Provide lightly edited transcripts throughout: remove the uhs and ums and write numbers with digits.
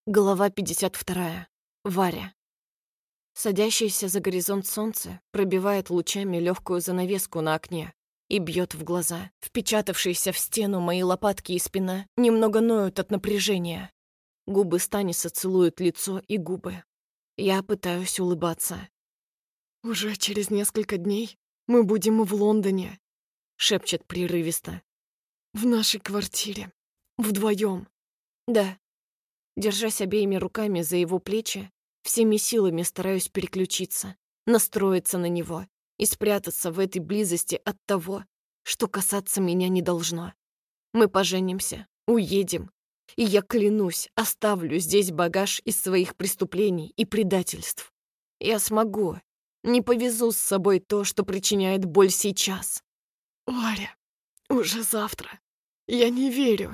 Глава 52. Варя. Садящееся за горизонт солнце пробивает лучами легкую занавеску на окне и бьет в глаза. Впечатавшиеся в стену мои лопатки и спина немного ноют от напряжения. Губы Станиса целуют лицо и губы. Я пытаюсь улыбаться. «Уже через несколько дней мы будем в Лондоне», — шепчет прерывисто. «В нашей квартире. Вдвоем». Да. Держась обеими руками за его плечи, всеми силами стараюсь переключиться, настроиться на него и спрятаться в этой близости от того, что касаться меня не должно. Мы поженимся, уедем, и я клянусь, оставлю здесь багаж из своих преступлений и предательств. Я смогу, не повезу с собой то, что причиняет боль сейчас. «Варя, уже завтра. Я не верю».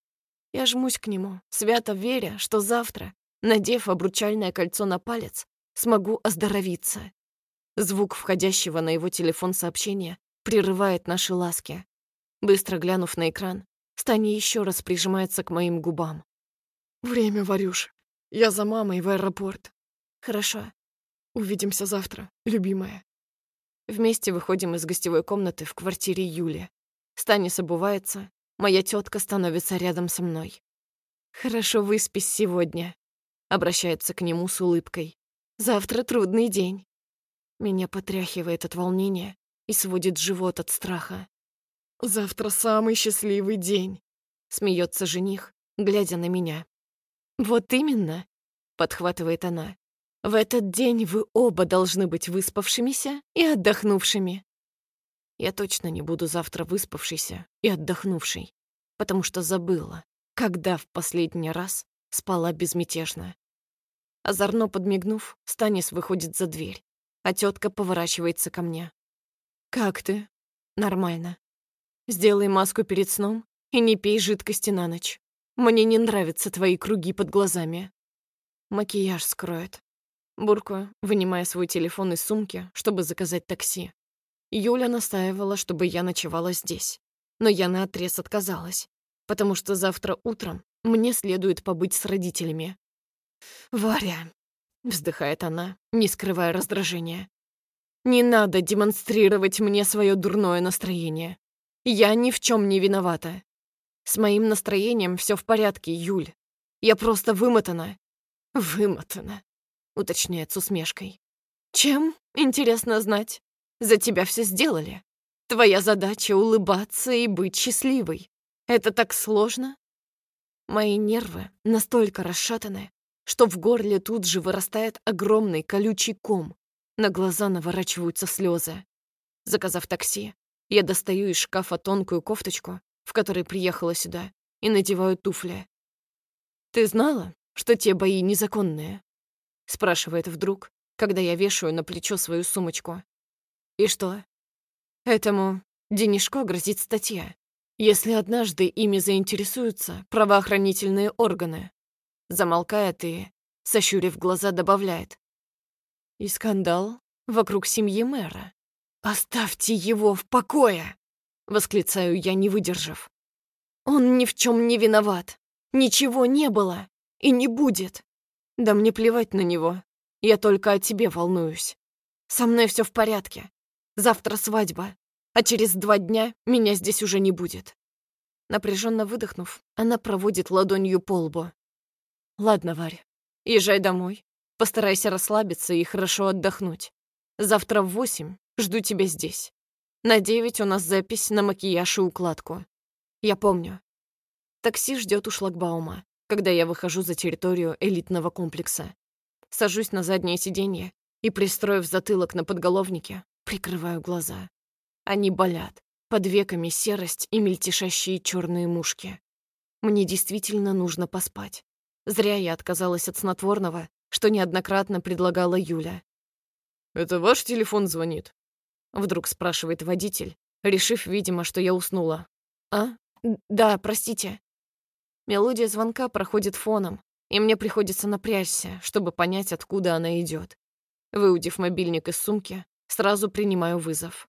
Я жмусь к нему, свято веря, что завтра, надев обручальное кольцо на палец, смогу оздоровиться. Звук входящего на его телефон сообщения прерывает наши ласки. Быстро глянув на экран, Таня еще раз прижимается к моим губам. «Время, Варюш. Я за мамой в аэропорт. Хорошо. Увидимся завтра, любимая». Вместе выходим из гостевой комнаты в квартире Юли. Станис обувается, моя тетка становится рядом со мной. «Хорошо выспись сегодня», — обращается к нему с улыбкой. «Завтра трудный день». Меня потряхивает от волнения и сводит живот от страха. «Завтра самый счастливый день», — смеется жених, глядя на меня. «Вот именно», — подхватывает она. «В этот день вы оба должны быть выспавшимися и отдохнувшими». Я точно не буду завтра выспавшейся и отдохнувшей, потому что забыла, когда в последний раз спала безмятежно. Озорно подмигнув, Станис выходит за дверь, а тетка поворачивается ко мне. «Как ты?» «Нормально. Сделай маску перед сном и не пей жидкости на ночь. Мне не нравятся твои круги под глазами. Макияж скроет». Буркую, вынимая свой телефон из сумки, чтобы заказать такси. Юля настаивала, чтобы я ночевала здесь. Но я наотрез отказалась, потому что завтра утром мне следует побыть с родителями. «Варя», — вздыхает она, не скрывая раздражения, «не надо демонстрировать мне свое дурное настроение. Я ни в чем не виновата. С моим настроением все в порядке, Юль. Я просто вымотана». «Вымотана», — уточняет с усмешкой. «Чем? Интересно знать. За тебя все сделали. Твоя задача — улыбаться и быть счастливой. Это так сложно?» Мои нервы настолько расшатаны, что в горле тут же вырастает огромный колючий ком. На глаза наворачиваются слезы. Заказав такси, я достаю из шкафа тонкую кофточку, в которой приехала сюда, и надеваю туфли. «Ты знала, что те бои незаконные?» — спрашивает вдруг, когда я вешаю на плечо свою сумочку. «И что?» «Этому Денишко грозит статья, если однажды ими заинтересуются правоохранительные органы». Замолкает и, сощурив глаза, добавляет. «И скандал вокруг семьи мэра. Оставьте его в покое!» — восклицаю я, не выдержав. «Он ни в чем не виноват. Ничего не было и не будет. Да мне плевать на него. Я только о тебе волнуюсь. Со мной все в порядке. Завтра свадьба, а через 2 дня меня здесь уже не будет». Напряженно выдохнув, она проводит ладонью по лбу. «Ладно, Варя, езжай домой. Постарайся расслабиться и хорошо отдохнуть. Завтра в 8 жду тебя здесь. На 9 у нас запись на макияж и укладку. Я помню». Такси ждет у шлагбаума, когда я выхожу за территорию элитного комплекса. Сажусь на заднее сиденье и, пристроив затылок на подголовнике, прикрываю глаза. Они болят, под веками серость и мельтешащие черные мушки. Мне действительно нужно поспать. Зря я отказалась от снотворного, что неоднократно предлагала Юля. «Это ваш телефон звонит?» Вдруг спрашивает водитель, решив, видимо, что я уснула. «А? Да, простите». Мелодия звонка проходит фоном, и мне приходится напрячься, чтобы понять, откуда она идет. Выудив мобильник из сумки, сразу принимаю вызов.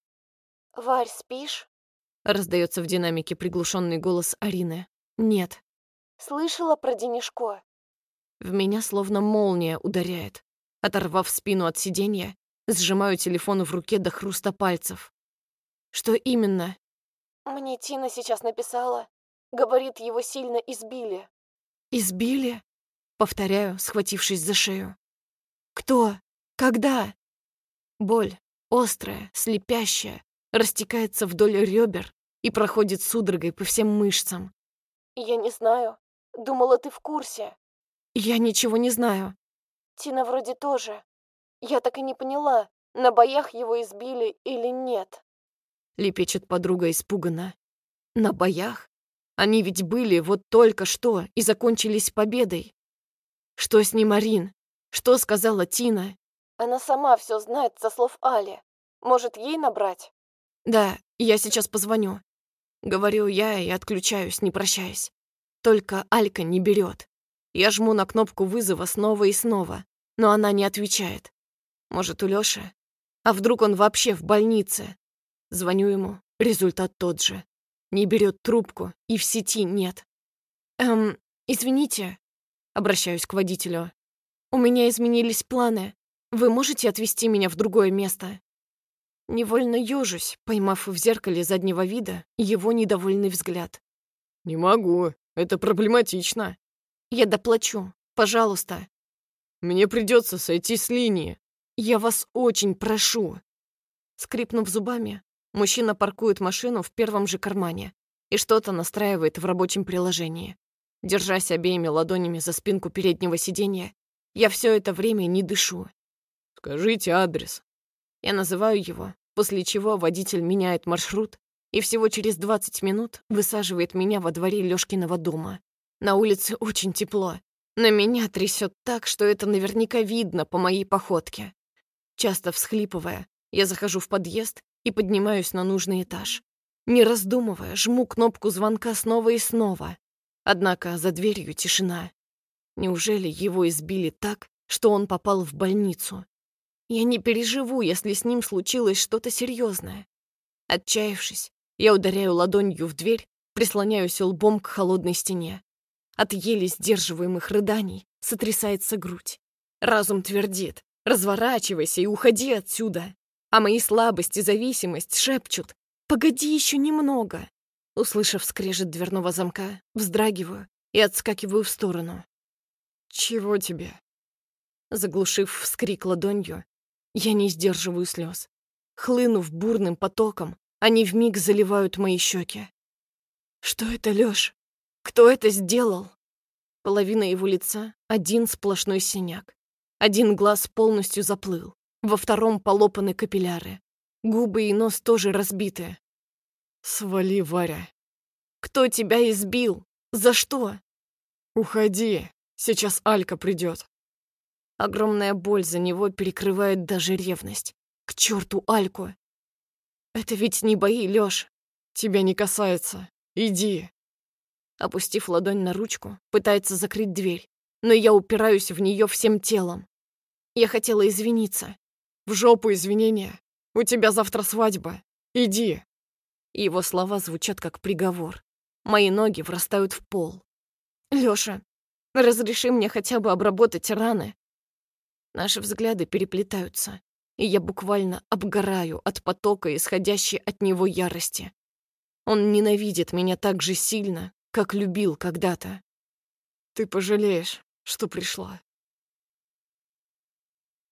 «Варь, спишь?» Раздается в динамике приглушенный голос Арины. «Нет». «Слышала про Денишко?» В меня словно молния ударяет. Оторвав спину от сиденья, сжимаю телефон в руке до хруста пальцев. Что именно? Мне Тина сейчас написала. Говорит, его сильно избили. Избили? Повторяю, схватившись за шею. Кто? Когда? Боль, острая, слепящая, растекается вдоль ребер и проходит судорогой по всем мышцам. Я не знаю. Думала, ты в курсе. Я ничего не знаю. Тина вроде тоже. Я так и не поняла, на боях его избили или нет. Лепечет подруга испуганно. На боях? Они ведь были вот только что и закончились победой. Что с ним, Арин? Что сказала Тина? Она сама все знает со слов Али. Может, ей набрать? Да, я сейчас позвоню. Говорю я и отключаюсь, не прощаясь. Только Алька не берет. Я жму на кнопку вызова снова и снова, но она не отвечает. Может, у Лёши? А вдруг он вообще в больнице? Звоню ему, результат тот же. Не берет трубку, и в сети нет. Извините, обращаюсь к водителю. У меня изменились планы. Вы можете отвезти меня в другое место? Невольно ёжусь, поймав в зеркале заднего вида его недовольный взгляд. Не могу, это проблематично. Я доплачу, пожалуйста. Мне придется сойти с линии. Я вас очень прошу. Скрипнув зубами, мужчина паркует машину в первом же кармане и что-то настраивает в рабочем приложении. Держась обеими ладонями за спинку переднего сиденья, я все это время не дышу. Скажите адрес. Я называю его, после чего водитель меняет маршрут и всего через 20 минут высаживает меня во дворе Лёшкиного дома. На улице очень тепло, но меня трясет так, что это наверняка видно по моей походке. Часто всхлипывая, я захожу в подъезд и поднимаюсь на нужный этаж. Не раздумывая, жму кнопку звонка снова и снова. Однако за дверью тишина. Неужели его избили так, что он попал в больницу? Я не переживу, если с ним случилось что-то серьезное. Отчаявшись, я ударяю ладонью в дверь, прислоняюсь лбом к холодной стене. От еле сдерживаемых рыданий сотрясается грудь. Разум твердит: разворачивайся и уходи отсюда. А мои слабость и зависимость шепчут: погоди еще немного. Услышав скрежет дверного замка, вздрагиваю и отскакиваю в сторону. Чего тебе? Заглушив вскрик ладонью, я не сдерживаю слез. Хлынув бурным потоком, они вмиг заливают мои щеки. Что это, Лёш? Кто это сделал? Половина его лица — один сплошной синяк. Один глаз полностью заплыл, во втором полопаны капилляры. Губы и нос тоже разбиты. Свали, Варя. Кто тебя избил? За что? Уходи, сейчас Алька придет. Огромная боль за него перекрывает даже ревность. К черту Альку! Это ведь не бои, Лёш. Тебя не касается. Иди. Опустив ладонь на ручку, пытается закрыть дверь, но я упираюсь в нее всем телом. Я хотела извиниться. В жопу извинения. У тебя завтра свадьба. Иди. Его слова звучат как приговор. Мои ноги врастают в пол. Лёша, разреши мне хотя бы обработать раны. Наши взгляды переплетаются, и я буквально обгораю от потока, исходящей от него ярости. Он ненавидит меня так же сильно, как любил когда-то. Ты пожалеешь, что пришла.